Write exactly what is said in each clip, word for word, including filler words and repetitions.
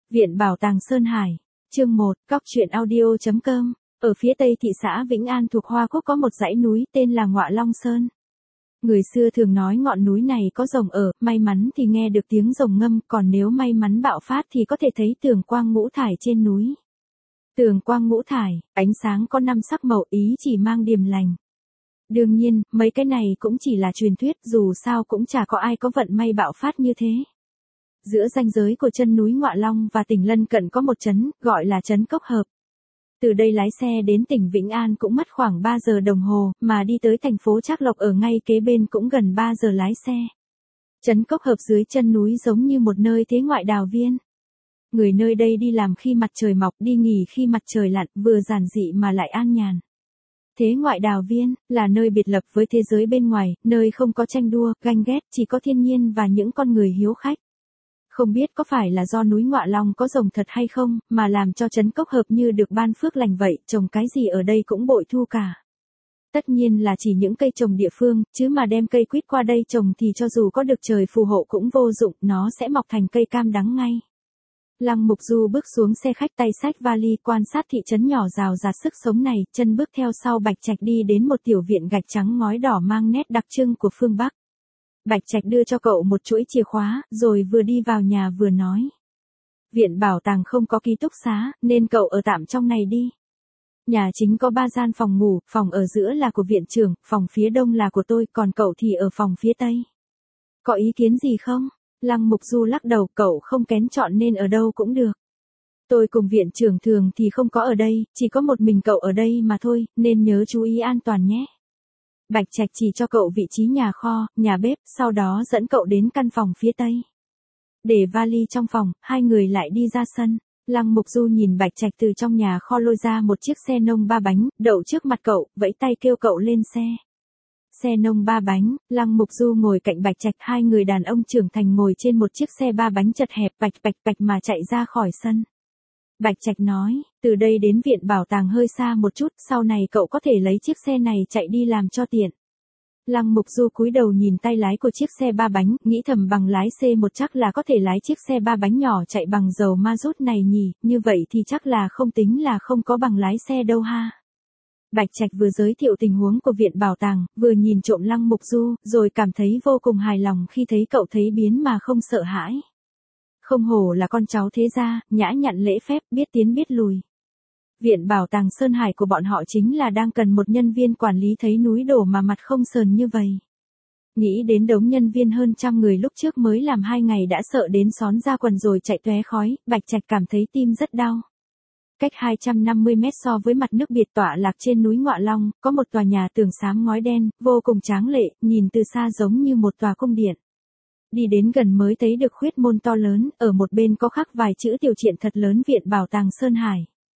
Viện Bảo tàng Sơn Hải. Chương một, Cóc truyện audio chấm com. Ở phía tây thị xã Vĩnh An thuộc Hoa Quốc có một dãy núi tên là Ngọa Long Sơn. Người xưa thường nói ngọn núi này có rồng ở, may mắn thì nghe được tiếng rồng ngâm, còn nếu may mắn bạo phát thì có thể thấy tường quang ngũ thải trên núi. Tường quang ngũ thải, ánh sáng có năm sắc màu, ý chỉ mang điềm lành. Đương nhiên, mấy cái này cũng chỉ là truyền thuyết, dù sao cũng chả có ai có vận may bạo phát như thế. Giữa ranh giới của chân núi Ngọa Long và tỉnh lân cận có một trấn, gọi là trấn Cốc Hợp. Từ đây lái xe đến tỉnh Vĩnh An cũng mất khoảng ba giờ đồng hồ, mà đi tới thành phố Trác Lộc ở ngay kế bên cũng gần ba giờ lái xe. Trấn Cốc Hợp dưới chân núi giống như một nơi thế ngoại đào viên. Người nơi đây đi làm khi mặt trời mọc, đi nghỉ khi mặt trời lặn, vừa giản dị mà lại an nhàn. Thế ngoại đào viên, là nơi biệt lập với thế giới bên ngoài, nơi không có tranh đua, ganh ghét, chỉ có thiên nhiên và những con người hiếu khách. Không biết có phải là do núi Ngọa Long có rồng thật hay không, mà làm cho trấn Cốc Hợp như được ban phước lành vậy, trồng cái gì ở đây cũng bội thu cả. Tất nhiên là chỉ những cây trồng địa phương, chứ mà đem cây quýt qua đây trồng thì cho dù có được trời phù hộ cũng vô dụng, nó sẽ mọc thành cây cam đắng ngay. Lăng Mục Du bước xuống xe khách tay xách vali quan sát thị trấn nhỏ rào rạt sức sống này, chân bước theo sau Bạch Trạch đi đến một tiểu viện gạch trắng ngói đỏ mang nét đặc trưng của phương Bắc. Bạch Trạch đưa cho cậu một chuỗi chìa khóa, rồi vừa đi vào nhà vừa nói. Viện bảo tàng không có ký túc xá, nên cậu ở tạm trong này đi. Nhà chính có ba gian phòng ngủ, phòng ở giữa là của viện trưởng, phòng phía đông là của tôi, còn cậu thì ở phòng phía tây. Có ý kiến gì không? Lăng Mục Du lắc đầu, cậu không kén chọn nên ở đâu cũng được. Tôi cùng viện trưởng thường thì không có ở đây, chỉ có một mình cậu ở đây mà thôi, nên nhớ chú ý an toàn nhé. Bạch Trạch chỉ cho cậu vị trí nhà kho, nhà bếp, sau đó dẫn cậu đến căn phòng phía tây. Để vali trong phòng, hai người lại đi ra sân. Lăng Mục Du nhìn Bạch Trạch từ trong nhà kho lôi ra một chiếc xe nông ba bánh, đậu trước mặt cậu, vẫy tay kêu cậu lên xe. Xe nông ba bánh, Lăng Mục Du ngồi cạnh Bạch Trạch, hai người đàn ông trưởng thành ngồi trên một chiếc xe ba bánh chật hẹp, bạch bạch bạch mà chạy ra khỏi sân. Bạch Trạch nói, từ đây đến viện bảo tàng hơi xa một chút, sau này cậu có thể lấy chiếc xe này chạy đi làm cho tiện. Lăng Mục Du cúi đầu nhìn tay lái của chiếc xe ba bánh, nghĩ thầm bằng lái xê một chắc là có thể lái chiếc xe ba bánh nhỏ chạy bằng dầu ma rút này nhỉ, như vậy thì chắc là không tính là không có bằng lái xe đâu ha. Bạch Trạch vừa giới thiệu tình huống của viện bảo tàng, vừa nhìn trộm Lăng Mục Du, rồi cảm thấy vô cùng hài lòng khi thấy cậu thấy biến mà không sợ hãi. Không hổ là con cháu thế gia, nhã nhặn lễ phép, biết tiến biết lùi. Viện bảo tàng Sơn Hải của bọn họ chính là đang cần một nhân viên quản lý thấy núi đổ mà mặt không sờn như vậy. Nghĩ đến đống nhân viên hơn trăm người lúc trước mới làm hai ngày đã sợ đến xón ra quần rồi chạy tóe khói, Bạch Trạch cảm thấy tim rất đau. Cách hai trăm năm mươi mét so với mặt nước biệt tọa lạc trên núi Ngọa Long, có một tòa nhà tường xám ngói đen, vô cùng tráng lệ, nhìn từ xa giống như một tòa cung điện. Đi đến gần mới thấy được khuyết môn to lớn, ở một bên có khắc vài chữ tiểu truyện thật lớn Viện Bảo tàng Sơn Hải.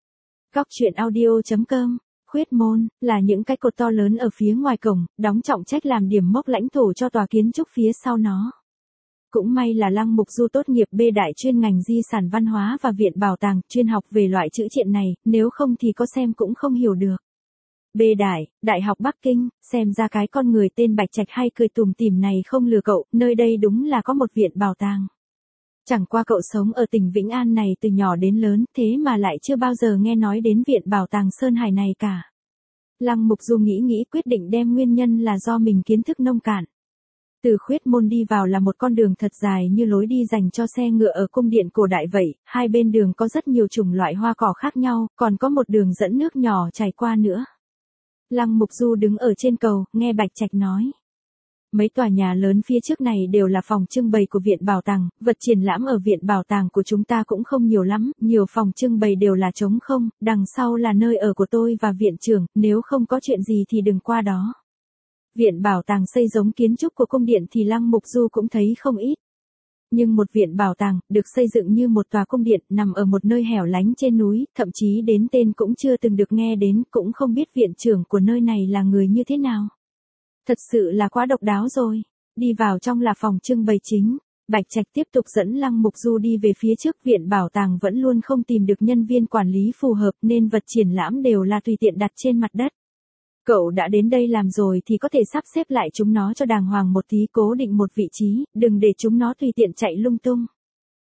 Cóc truyện audio chấm com. Khuyết môn, là những cái cột to lớn ở phía ngoài cổng, đóng trọng trách làm điểm mốc lãnh thổ cho tòa kiến trúc phía sau nó. Cũng may là Lăng Mục Du tốt nghiệp B đại chuyên ngành di sản văn hóa và viện bảo tàng, chuyên học về loại chữ triện này, nếu không thì có xem cũng không hiểu được. B đại, Đại học Bắc Kinh, xem ra cái con người tên Bạch Trạch hay cười tủm tỉm này không lừa cậu, nơi đây đúng là có một viện bảo tàng. Chẳng qua cậu sống ở tỉnh Vĩnh An này từ nhỏ đến lớn, thế mà lại chưa bao giờ nghe nói đến viện bảo tàng Sơn Hải này cả. Lăng Mục Du nghĩ nghĩ quyết định đem nguyên nhân là do mình kiến thức nông cạn. Từ khuyết môn đi vào là một con đường thật dài như lối đi dành cho xe ngựa ở cung điện cổ đại vậy, hai bên đường có rất nhiều chủng loại hoa cỏ khác nhau, còn có một đường dẫn nước nhỏ chảy qua nữa. Lăng Mục Du đứng ở trên cầu, nghe Bạch Trạch nói. Mấy tòa nhà lớn phía trước này đều là phòng trưng bày của viện bảo tàng, vật triển lãm ở viện bảo tàng của chúng ta cũng không nhiều lắm, nhiều phòng trưng bày đều là trống không, đằng sau là nơi ở của tôi và viện trưởng, nếu không có chuyện gì thì đừng qua đó. Viện bảo tàng xây giống kiến trúc của cung điện thì Lăng Mục Du cũng thấy không ít. Nhưng một viện bảo tàng, được xây dựng như một tòa cung điện, nằm ở một nơi hẻo lánh trên núi, thậm chí đến tên cũng chưa từng được nghe đến, cũng không biết viện trưởng của nơi này là người như thế nào. Thật sự là quá độc đáo rồi. Đi vào trong là phòng trưng bày chính. Bạch Trạch tiếp tục dẫn Lăng Mục Du đi về phía trước, viện bảo tàng vẫn luôn không tìm được nhân viên quản lý phù hợp nên vật triển lãm đều là tùy tiện đặt trên mặt đất. Cậu đã đến đây làm rồi thì có thể sắp xếp lại chúng nó cho đàng hoàng một tí, cố định một vị trí, đừng để chúng nó tùy tiện chạy lung tung.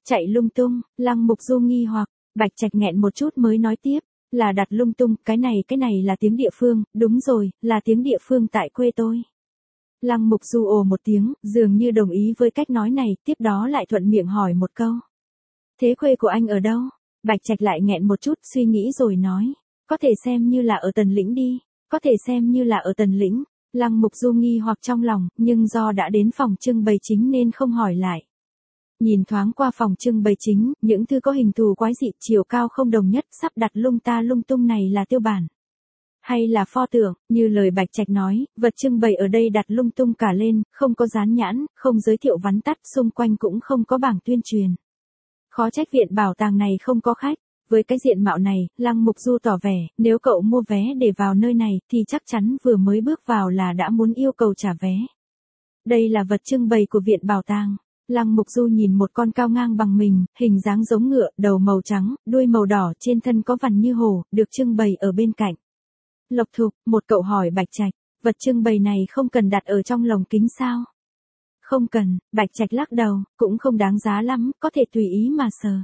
Chạy lung tung, Lăng Mục Du nghi hoặc, Bạch Trạch nghẹn một chút mới nói tiếp, là đặt lung tung, cái này cái này là tiếng địa phương, đúng rồi, là tiếng địa phương tại quê tôi. Lăng Mục Du ồ một tiếng, dường như đồng ý với cách nói này, tiếp đó lại thuận miệng hỏi một câu. Thế quê của anh ở đâu? Bạch Trạch lại nghẹn một chút, suy nghĩ rồi nói, có thể xem như là ở Tần Lĩnh đi, có thể xem như là ở Tần Lĩnh. Lăng Mục Du nghi hoặc trong lòng, nhưng do đã đến phòng trưng bày chính nên không hỏi lại. Nhìn thoáng qua phòng trưng bày chính, những thứ có hình thù quái dị, chiều cao không đồng nhất, sắp đặt lung ta lung tung này là tiêu bản hay là pho tượng, như lời Bạch Trạch nói, vật trưng bày ở đây đặt lung tung cả lên, không có dán nhãn, không giới thiệu vắn tắt, xung quanh cũng không có bảng tuyên truyền. Khó trách viện bảo tàng này không có khách. Với cái diện mạo này, Lăng Mục Du tỏ vẻ, nếu cậu mua vé để vào nơi này thì chắc chắn vừa mới bước vào là đã muốn yêu cầu trả vé. Đây là vật trưng bày của viện bảo tàng. Lăng Mục Du nhìn một con cao ngang bằng mình, hình dáng giống ngựa, đầu màu trắng, đuôi màu đỏ, trên thân có vằn như hổ, được trưng bày ở bên cạnh. Lộc Thục, một cậu hỏi Bạch Trạch, vật trưng bày này không cần đặt ở trong lồng kính sao? Không cần, Bạch Trạch lắc đầu, cũng không đáng giá lắm, có thể tùy ý mà sờ.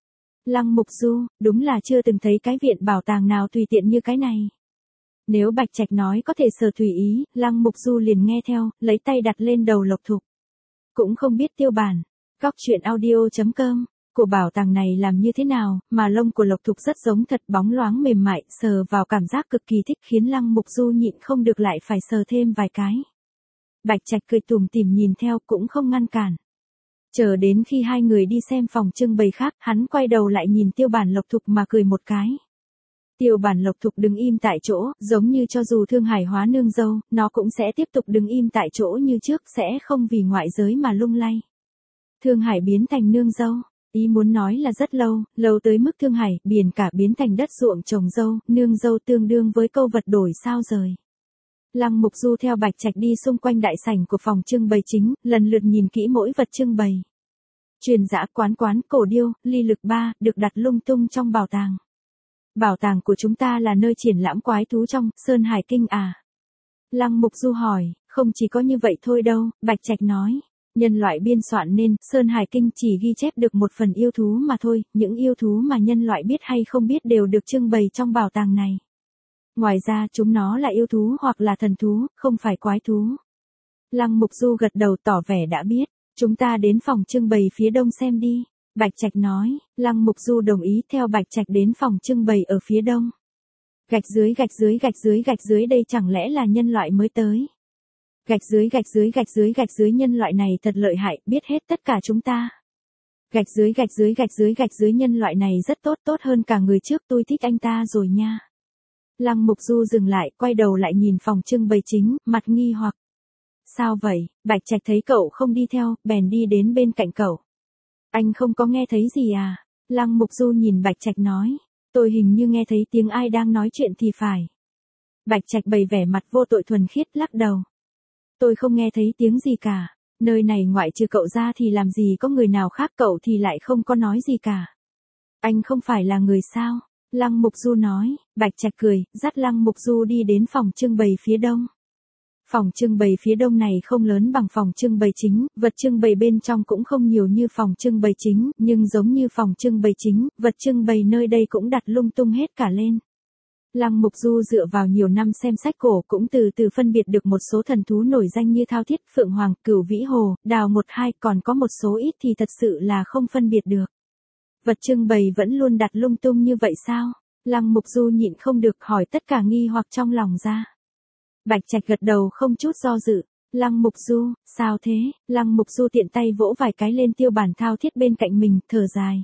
Lăng Mục Du, đúng là chưa từng thấy cái viện bảo tàng nào tùy tiện như cái này. Nếu Bạch Trạch nói có thể sờ tùy ý, Lăng Mục Du liền nghe theo, lấy tay đặt lên đầu Lộc Thục. Cũng không biết tiêu bản. Góc truyện audio chấm com, của bảo tàng này làm như thế nào, mà lông của Lộc Thục rất giống thật, bóng loáng mềm mại, sờ vào cảm giác cực kỳ thích, khiến Lăng Mục Du nhịn không được lại phải sờ thêm vài cái. Bạch Trạch cười tủm tỉm nhìn theo, cũng không ngăn cản. Chờ đến khi hai người đi xem phòng trưng bày khác, hắn quay đầu lại nhìn tiêu bản Lộc Thục mà cười một cái. Tiêu bản Lộc Thục đứng im tại chỗ, giống như cho dù Thương Hải hóa nương dâu, nó cũng sẽ tiếp tục đứng im tại chỗ như trước, sẽ không vì ngoại giới mà lung lay. Thương Hải biến thành nương dâu, ý muốn nói là rất lâu, lâu tới mức Thương Hải, biển cả biến thành đất ruộng trồng dâu, nương dâu tương đương với câu vật đổi sao rời. Lăng Mục Du theo Bạch Trạch đi xung quanh đại sảnh của phòng trưng bày chính, lần lượt nhìn kỹ mỗi vật trưng bày. Truyền dã, quán quán, cổ điêu, ly lực ba, được đặt lung tung trong bảo tàng. Bảo tàng của chúng ta là nơi triển lãm quái thú trong Sơn Hải Kinh à? Lăng Mục Du hỏi, không chỉ có như vậy thôi đâu, Bạch Trạch nói. Nhân loại biên soạn nên, Sơn Hải Kinh chỉ ghi chép được một phần yêu thú mà thôi, những yêu thú mà nhân loại biết hay không biết đều được trưng bày trong bảo tàng này. Ngoài ra chúng nó là yêu thú hoặc là thần thú, không phải quái thú. Lăng Mục Du gật đầu tỏ vẻ đã biết, chúng ta đến phòng trưng bày phía đông xem đi. Bạch Trạch nói, Lăng Mục Du đồng ý theo Bạch Trạch đến phòng trưng bày ở phía đông. Gạch dưới gạch dưới gạch dưới gạch dưới đây chẳng lẽ là nhân loại mới tới. Gạch dưới gạch dưới gạch dưới gạch dưới nhân loại này thật lợi hại, biết hết tất cả chúng ta. Gạch dưới gạch dưới gạch dưới gạch dưới nhân loại này rất tốt, tốt hơn cả người trước, tôi thích anh ta rồi nha. Lăng Mục Du dừng lại, quay đầu lại nhìn phòng trưng bày chính, mặt nghi hoặc. Sao vậy? Bạch Trạch thấy cậu không đi theo, bèn đi đến bên cạnh cậu. Anh không có nghe thấy gì à? Lăng Mục Du nhìn Bạch Trạch nói. Tôi hình như nghe thấy tiếng ai đang nói chuyện thì phải. Bạch Trạch bày vẻ mặt vô tội thuần khiết, lắc đầu. Tôi không nghe thấy tiếng gì cả. Nơi này ngoại trừ cậu ra thì làm gì có người nào khác, cậu thì lại không có nói gì cả. Anh không phải là người sao? Lăng Mục Du nói. Bạch Trạch cười, dắt Lăng Mục Du đi đến phòng trưng bày phía đông. Phòng trưng bày phía đông này không lớn bằng phòng trưng bày chính, vật trưng bày bên trong cũng không nhiều như phòng trưng bày chính, nhưng giống như phòng trưng bày chính, vật trưng bày nơi đây cũng đặt lung tung hết cả lên. Lăng Mục Du dựa vào nhiều năm xem sách cổ cũng từ từ phân biệt được một số thần thú nổi danh như Thao Thiết, Phượng Hoàng, Cửu Vĩ Hồ, Đào một hai, còn có một số ít thì thật sự là không phân biệt được. Vật trưng bày vẫn luôn đặt lung tung như vậy sao? Lăng Mục Du nhịn không được hỏi tất cả nghi hoặc trong lòng ra. Bạch Trạch gật đầu không chút do dự. Lăng Mục Du, sao thế? Lăng Mục Du tiện tay vỗ vài cái lên tiêu bản Thao Thiết bên cạnh mình, thở dài.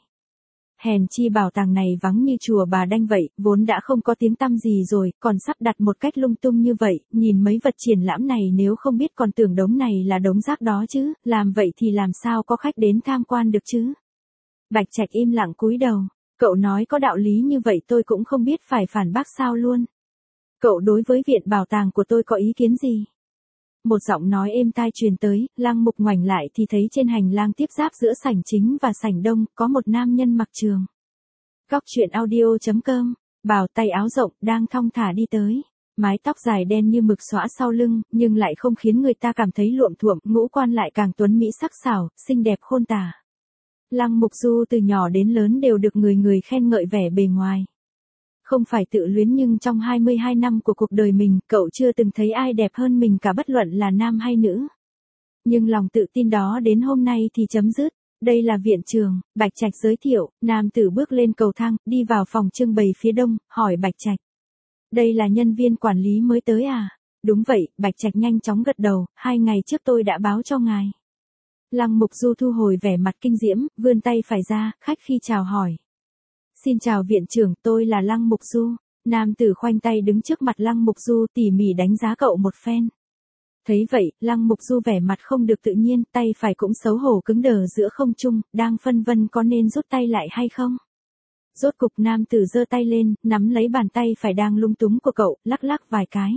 Hèn chi bảo tàng này vắng như chùa Bà Đanh vậy, vốn đã không có tiếng tăm gì rồi, còn sắp đặt một cách lung tung như vậy, nhìn mấy vật triển lãm này nếu không biết còn tưởng đống này là đống rác đó chứ, làm vậy thì làm sao có khách đến tham quan được chứ? Bạch Trạch im lặng cúi đầu, cậu nói có đạo lý như vậy tôi cũng không biết phải phản bác sao luôn. Cậu đối với viện bảo tàng của tôi có ý kiến gì? Một giọng nói êm tai truyền tới, Lăng Mục ngoảnh lại thì thấy trên hành lang tiếp giáp giữa sảnh chính và sảnh đông, có một nam nhân mặc trường. Góc truyện audio chấm com, bào tay áo rộng, đang thong thả đi tới. Mái tóc dài đen như mực xõa sau lưng, nhưng lại không khiến người ta cảm thấy luộm thuộm, ngũ quan lại càng tuấn mỹ sắc sảo, xinh đẹp khôn tả. Lăng Mục Du từ nhỏ đến lớn đều được người người khen ngợi vẻ bề ngoài. Không phải tự luyến nhưng trong hai mươi hai năm của cuộc đời mình, cậu chưa từng thấy ai đẹp hơn mình cả bất luận là nam hay nữ. Nhưng lòng tự tin đó đến hôm nay thì chấm dứt. Đây là viện trường, Bạch Trạch giới thiệu, nam tử bước lên cầu thang, đi vào phòng trưng bày phía đông, hỏi Bạch Trạch. Đây là nhân viên quản lý mới tới à? Đúng vậy, Bạch Trạch nhanh chóng gật đầu, hai ngày trước tôi đã báo cho ngài. Lăng Mục Du thu hồi vẻ mặt kinh diễm, vươn tay phải ra, khách khi chào hỏi. Xin chào viện trưởng, tôi là Lăng Mục Du. Nam tử khoanh tay đứng trước mặt Lăng Mục Du tỉ mỉ đánh giá cậu một phen. Thấy vậy, Lăng Mục Du vẻ mặt không được tự nhiên, tay phải cũng xấu hổ cứng đờ giữa không trung, đang phân vân có nên rút tay lại hay không. Rốt cục nam tử giơ tay lên, nắm lấy bàn tay phải đang lung túng của cậu, lắc lắc vài cái.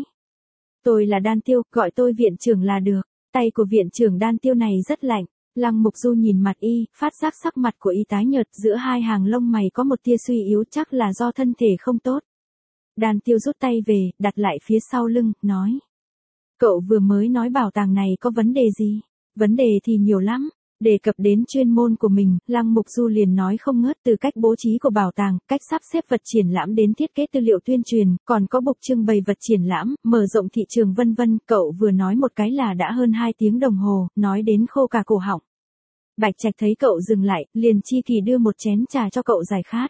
Tôi là Đan Tiêu, gọi tôi viện trưởng là được. Tay của viện trưởng Đan Tiêu này rất lạnh. Lăng Mục Du nhìn mặt y, phát giác sắc mặt của y tái nhợt, giữa hai hàng lông mày có một tia suy yếu, chắc là do thân thể không tốt. Đan Tiêu rút tay về, đặt lại phía sau lưng, nói. Cậu vừa mới nói bảo tàng này có vấn đề gì? Vấn đề thì nhiều lắm. Đề cập đến chuyên môn của mình, Lăng Mục Du liền nói không ngớt, từ cách bố trí của bảo tàng, cách sắp xếp vật triển lãm đến thiết kế tư liệu tuyên truyền, còn có bục trưng bày vật triển lãm, mở rộng thị trường vân vân. Cậu vừa nói một cái là đã hơn hai tiếng đồng hồ, nói đến khô cả cổ họng. Bạch Trạch thấy cậu dừng lại, liền chi kỳ đưa một chén trà cho cậu giải khát.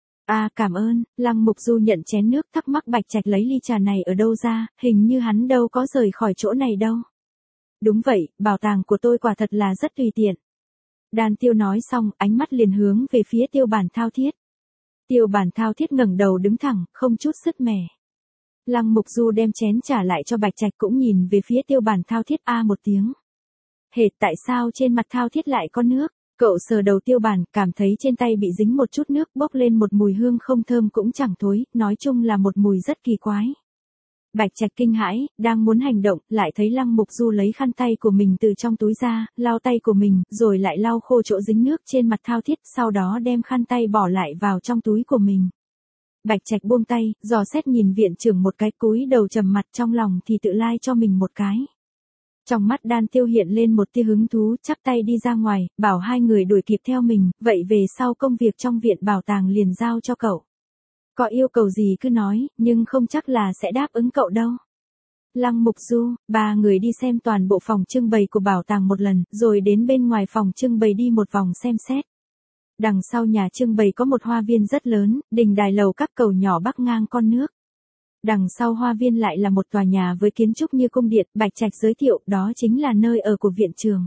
À cảm ơn. Lăng Mục Du nhận chén nước, thắc mắc Bạch Trạch lấy ly trà này ở đâu ra, hình như hắn đâu có rời khỏi chỗ này đâu. Đúng vậy, bảo tàng của tôi quả thật là rất tùy tiện. Đan Tiêu nói xong, ánh mắt liền hướng về phía Tiêu Bản Thao Thiết. Tiêu Bản Thao Thiết ngẩng đầu đứng thẳng, không chút sứt mẻ. Lăng Mục Du đem chén trả lại cho Bạch Trạch cũng nhìn về phía Tiêu Bản Thao Thiết a một tiếng. Hệt tại sao trên mặt Thao Thiết lại có nước? Cậu sờ đầu Tiêu Bản, cảm thấy trên tay bị dính một chút nước, bốc lên một mùi hương không thơm cũng chẳng thối, nói chung là một mùi rất kỳ quái. Bạch Trạch kinh hãi, đang muốn hành động, lại thấy Lăng Mục Du lấy khăn tay của mình từ trong túi ra, lau tay của mình, rồi lại lau khô chỗ dính nước trên mặt Thao Thiết, sau đó đem khăn tay bỏ lại vào trong túi của mình. Bạch Trạch buông tay, dò xét nhìn viện trưởng một cái, cúi đầu trầm mặt, trong lòng thì tự lai cho mình một cái. Trong mắt Đan Tiêu hiện lên một tia hứng thú, chắp tay đi ra ngoài, bảo hai người đuổi kịp theo mình, vậy về sau công việc trong viện bảo tàng liền giao cho cậu. Có yêu cầu gì cứ nói, nhưng không chắc là sẽ đáp ứng cậu đâu. Lăng Mục Du, ba người đi xem toàn bộ phòng trưng bày của bảo tàng một lần, rồi đến bên ngoài phòng trưng bày đi một vòng xem xét. Đằng sau nhà trưng bày có một hoa viên rất lớn, đình đài lầu các cầu nhỏ bắc ngang con nước. Đằng sau hoa viên lại là một tòa nhà với kiến trúc như cung điện, Bạch Trạch giới thiệu, đó chính là nơi ở của viện trường.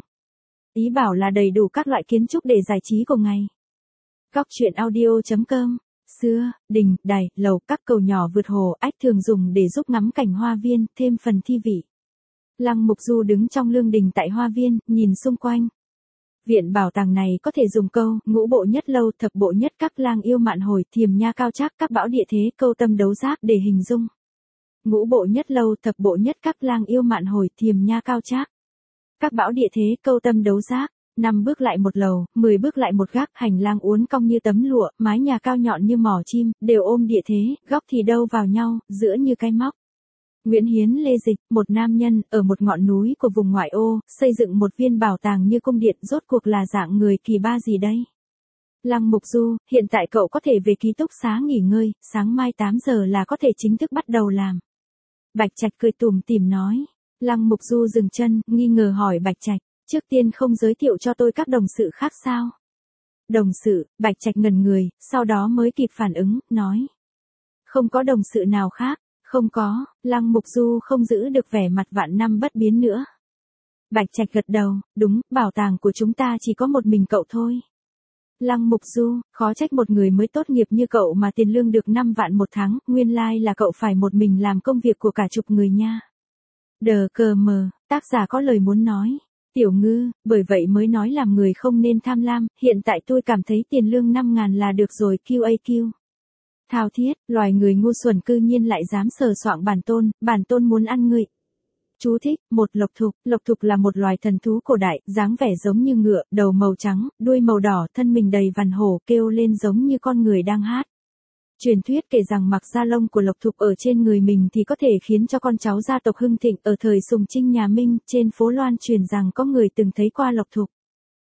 Ý bảo là đầy đủ các loại kiến trúc để giải trí của ngày. Góc truyện audio chấm com. Xưa, đình, đài, lầu, các cầu nhỏ vượt hồ, ách thường dùng để giúp ngắm cảnh hoa viên, thêm phần thi vị. Lăng Mục Du đứng trong lương đình tại hoa viên, nhìn xung quanh. Viện bảo tàng này có thể dùng câu, ngũ bộ nhất lâu, thập bộ nhất các, lang yêu mạn hồi, thiềm nha cao trác, các bão địa thế, câu tâm đấu giác để hình dung. Ngũ bộ nhất lâu, thập bộ nhất các, lang yêu mạn hồi, thiềm nha cao trác. Các bão địa thế, câu tâm đấu giác. Năm bước lại một lầu, mười bước lại một gác, hành lang uốn cong như tấm lụa, mái nhà cao nhọn như mỏ chim, đều ôm địa thế, góc thì đâu vào nhau, giữa như cái móc. Nguyễn Hiến Lê Dịch, một nam nhân, ở một ngọn núi của vùng ngoại ô, xây dựng một viên bảo tàng như cung điện, rốt cuộc là dạng người kỳ ba gì đây? Lăng Mục Du, hiện tại cậu có thể về ký túc xá nghỉ ngơi, sáng mai tám giờ là có thể chính thức bắt đầu làm. Bạch Trạch cười tủm tỉm nói. Lăng Mục Du dừng chân, nghi ngờ hỏi Bạch Trạch. Trước tiên không giới thiệu cho tôi các đồng sự khác sao? Đồng sự, Bạch Trạch ngẩn người, sau đó mới kịp phản ứng, nói. Không có đồng sự nào khác, không có, Lăng Mục Du không giữ được vẻ mặt vạn năm bất biến nữa. Bạch Trạch gật đầu, đúng, bảo tàng của chúng ta chỉ có một mình cậu thôi. Lăng Mục Du, khó trách một người mới tốt nghiệp như cậu mà tiền lương được năm vạn một tháng, nguyên lai là cậu phải một mình làm công việc của cả chục người nha. Đờ cờ mờ, tác giả có lời muốn nói. Tiểu Ngư, bởi vậy mới nói làm người không nên tham lam, hiện tại tôi cảm thấy tiền lương năm ngàn là được rồi, quy a quy. Thao Thiết, loài người ngu xuẩn cư nhiên lại dám sờ soạng bản tôn, bản tôn muốn ăn người. Chú thích, một lộc thục, lộc thục là một loài thần thú cổ đại, dáng vẻ giống như ngựa, đầu màu trắng, đuôi màu đỏ, thân mình đầy vằn hổ, kêu lên giống như con người đang hát. Truyền thuyết kể rằng mặc da lông của lộc thục ở trên người mình thì có thể khiến cho con cháu gia tộc hưng thịnh. Ở thời Sùng Trinh nhà Minh, trên phố loan truyền rằng có người từng thấy qua lộc thục.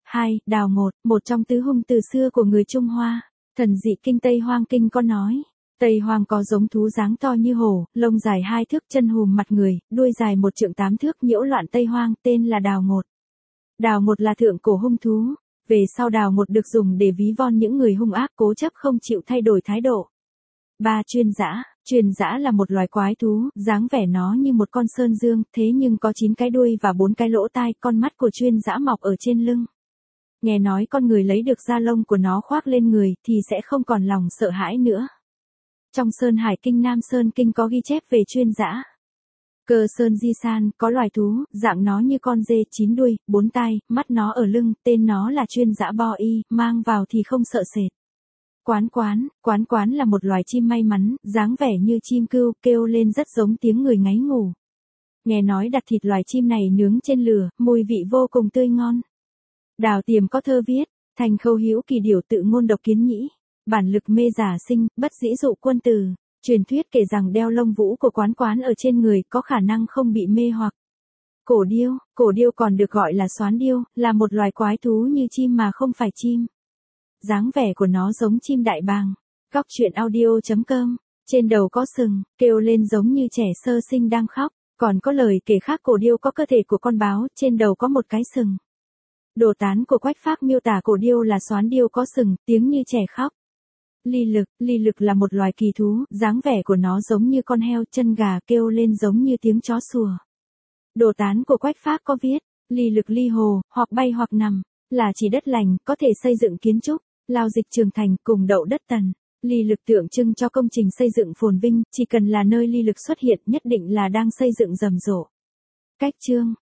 hai. Đào một, một trong tứ hung từ xưa của người Trung Hoa. Thần dị kinh Tây Hoang Kinh có nói, Tây Hoang có giống thú dáng to như hổ, lông dài hai thước, chân hùm mặt người, đuôi dài một trượng tám thước, nhiễu loạn Tây Hoang, tên là Đào một. Đào một là thượng cổ hung thú. Về sau Đào một được dùng để ví von những người hung ác cố chấp không chịu thay đổi thái độ. ba. Chuyên dã. Chuyên dã là một loài quái thú, dáng vẻ nó như một con sơn dương, thế nhưng có chín cái đuôi và bốn cái lỗ tai, con mắt của chuyên dã mọc ở trên lưng. Nghe nói con người lấy được da lông của nó khoác lên người thì sẽ không còn lòng sợ hãi nữa. Trong Sơn Hải Kinh Nam Sơn Kinh có ghi chép về chuyên dã. Cơ Sơn Di San, có loài thú, dạng nó như con dê, chín đuôi, bốn tai, mắt nó ở lưng, tên nó là chuyên dã bo y, mang vào thì không sợ sệt. Quán quán, quán quán là một loài chim may mắn, dáng vẻ như chim cưu, kêu lên rất giống tiếng người ngáy ngủ. Nghe nói đặt thịt loài chim này nướng trên lửa, mùi vị vô cùng tươi ngon. Đào Tiềm có thơ viết, thành khâu hữu kỳ điểu tự ngôn độc kiến nhĩ, bản lực mê giả sinh, bất dĩ dụ quân tử. Truyền thuyết kể rằng đeo lông vũ của quán quán ở trên người có khả năng không bị mê hoặc. Cổ điêu, cổ điêu còn được gọi là xoán điêu, là một loài quái thú như chim mà không phải chim. Dáng vẻ của nó giống chim đại bàng. Góc truyện audio chấm com, trên đầu có sừng, kêu lên giống như trẻ sơ sinh đang khóc, còn có lời kể khác cổ điêu có cơ thể của con báo, trên đầu có một cái sừng. Đồ tán của Quách Phác miêu tả cổ điêu là xoán điêu có sừng, tiếng như trẻ khóc. Ly lực, ly lực là một loài kỳ thú, dáng vẻ của nó giống như con heo, chân gà, kêu lên giống như tiếng chó sủa. Đồ tán của Quách Phác có viết, ly lực ly hồ, hoặc bay hoặc nằm, là chỉ đất lành, có thể xây dựng kiến trúc, lao dịch trường thành, cùng đậu đất tần. Ly lực tượng trưng cho công trình xây dựng phồn vinh, chỉ cần là nơi ly lực xuất hiện nhất định là đang xây dựng rầm rộ. Cách chương